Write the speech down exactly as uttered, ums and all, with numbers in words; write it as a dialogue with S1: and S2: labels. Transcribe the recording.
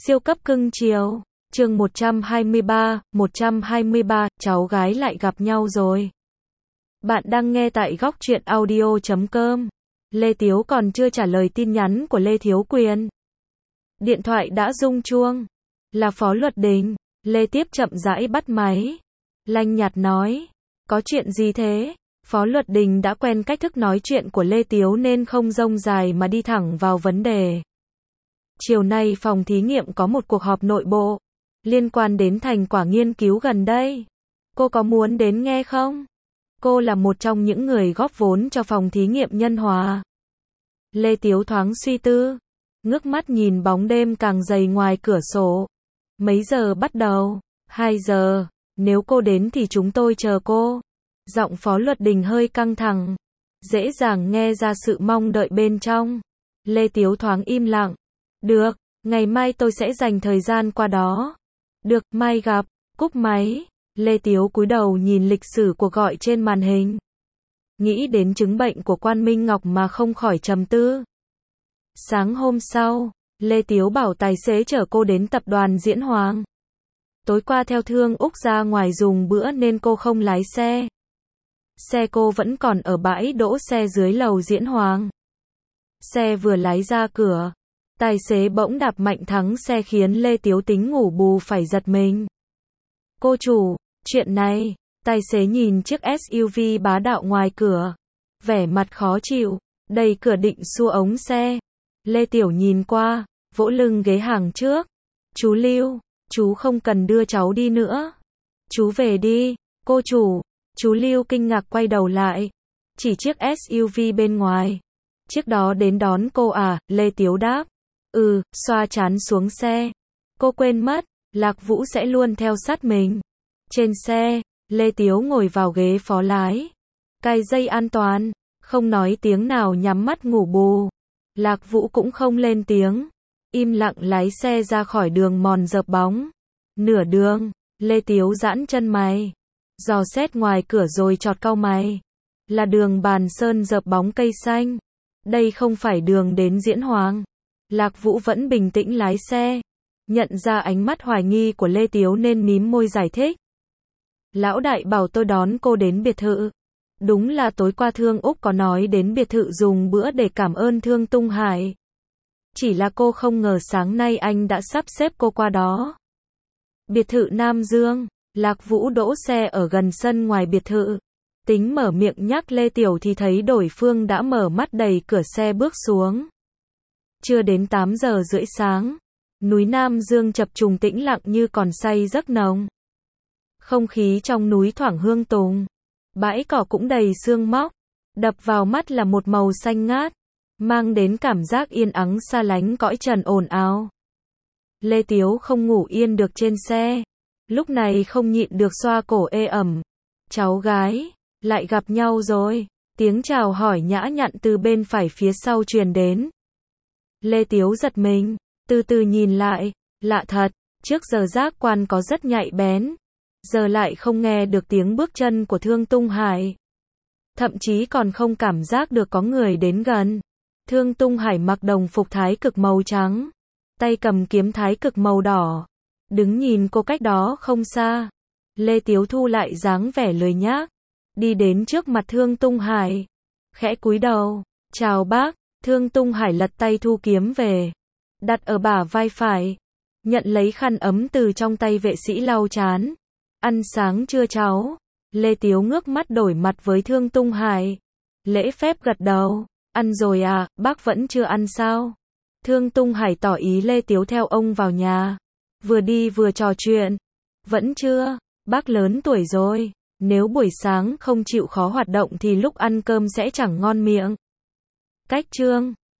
S1: Siêu cấp cưng chiều. Chương một trăm hai mươi ba, một trăm hai mươi ba, cháu gái lại gặp nhau rồi. Bạn đang nghe tại góc truyện audio chấm com. Lê Tiếu còn chưa trả lời tin nhắn của Lê Thiếu Quyền. Điện thoại đã rung chuông. Là Phó Luật Đình. Lê Tiếp chậm rãi bắt máy. Lanh nhạt nói. Có chuyện gì thế? Phó Luật Đình đã quen cách thức nói chuyện của Lê Tiếu nên không rông dài mà đi thẳng vào vấn đề. Chiều nay phòng thí nghiệm có một cuộc họp nội bộ, liên quan đến thành quả nghiên cứu gần đây. Cô có muốn đến nghe không? Cô là một trong những người góp vốn cho phòng thí nghiệm nhân hòa. Lê Tiếu thoáng suy tư, ngước mắt nhìn bóng đêm càng dày ngoài cửa sổ. Mấy giờ bắt đầu? Hai giờ. Nếu cô đến thì chúng tôi chờ cô. Giọng Phó Luật Đình hơi căng thẳng, dễ dàng nghe ra sự mong đợi bên trong. Lê Tiếu thoáng im lặng. Được, ngày mai tôi sẽ dành thời gian qua đó. Được, mai gặp. Cúp máy. Lê Tiếu cúi đầu nhìn lịch sử cuộc gọi trên màn hình. Nghĩ đến chứng bệnh của Quan Minh Ngọc mà không khỏi trầm tư. Sáng hôm sau, Lê Tiếu bảo tài xế chở cô đến tập đoàn Diễn Hoàng. Tối qua theo Thương Úc ra ngoài dùng bữa nên cô không lái xe. Xe cô vẫn còn ở bãi đỗ xe dưới lầu Diễn Hoàng. Xe vừa lái ra cửa, tài xế bỗng đạp mạnh thắng xe khiến Lê Tiếu tính ngủ bù phải giật mình. Cô chủ, chuyện này, tài xế nhìn chiếc ét u vê bá đạo ngoài cửa, vẻ mặt khó chịu, đẩy cửa định xua ống xe. Lê Tiểu nhìn qua, vỗ lưng ghế hàng trước. Chú Lưu, chú không cần đưa cháu đi nữa. Chú về đi, cô chủ. Chú Lưu kinh ngạc quay đầu lại, chỉ chiếc ét u vê bên ngoài. Chiếc đó đến đón cô à? Lê Tiếu đáp. Ừ, xoa trán xuống xe. Cô quên mất, Lạc Vũ sẽ luôn theo sát mình. Trên xe, Lê Tiếu ngồi vào ghế phó lái, cài dây an toàn, không nói tiếng nào nhắm mắt ngủ bù. Lạc Vũ cũng không lên tiếng, im lặng lái xe ra khỏi đường mòn dợp bóng. Nửa đường, Lê Tiếu giãn chân mày, dò xét ngoài cửa rồi chọt cau mày. Là đường Bàn Sơn dợp bóng cây xanh. Đây không phải đường đến Diễn Hoàng. Lạc Vũ vẫn bình tĩnh lái xe, nhận ra ánh mắt hoài nghi của Lê Tiếu nên mím môi giải thích. Lão đại bảo tôi đón cô đến biệt thự. Đúng là tối qua Thương Úc có nói đến biệt thự dùng bữa để cảm ơn Thương Tung Hải. Chỉ là cô không ngờ sáng nay anh đã sắp xếp cô qua đó. Biệt thự Nam Dương. Lạc Vũ đỗ xe ở gần sân ngoài biệt thự. Tính mở miệng nhắc Lê Tiểu thì thấy đối phương đã mở mắt đẩy cửa xe bước xuống. Chưa đến tám giờ rưỡi sáng, núi Nam Dương chập trùng tĩnh lặng như còn say giấc nồng. Không khí trong núi thoảng hương tùng, bãi cỏ cũng đầy sương móc, đập vào mắt là một màu xanh ngát, mang đến cảm giác yên ắng xa lánh cõi trần ồn ào. Lê Tiếu không ngủ yên được trên xe, lúc này không nhịn được xoa cổ ê ẩm. Cháu gái, lại gặp nhau rồi. Tiếng chào hỏi nhã nhặn từ bên phải phía sau truyền đến. Lê Tiếu giật mình, từ từ nhìn lại, lạ thật, trước giờ giác quan có rất nhạy bén, giờ lại không nghe được tiếng bước chân của Thương Tung Hải. Thậm chí còn không cảm giác được có người đến gần. Thương Tung Hải mặc đồng phục thái cực màu trắng, tay cầm kiếm thái cực màu đỏ, đứng nhìn cô cách đó không xa. Lê Tiếu thu lại dáng vẻ lười nhác, đi đến trước mặt Thương Tung Hải, khẽ cúi đầu, chào bác. Thương Tung Hải lật tay thu kiếm về, đặt ở bả vai phải, nhận lấy khăn ấm từ trong tay vệ sĩ lau chán. Ăn sáng chưa cháu? Lê Tiếu ngước mắt đổi mặt với Thương Tung Hải, lễ phép gật đầu. Ăn rồi à, bác vẫn chưa ăn sao? Thương Tung Hải tỏ ý Lê Tiếu theo ông vào nhà, vừa đi vừa trò chuyện. Vẫn chưa, bác lớn tuổi rồi, nếu buổi sáng không chịu khó hoạt động thì lúc ăn cơm sẽ chẳng ngon miệng. Cách chương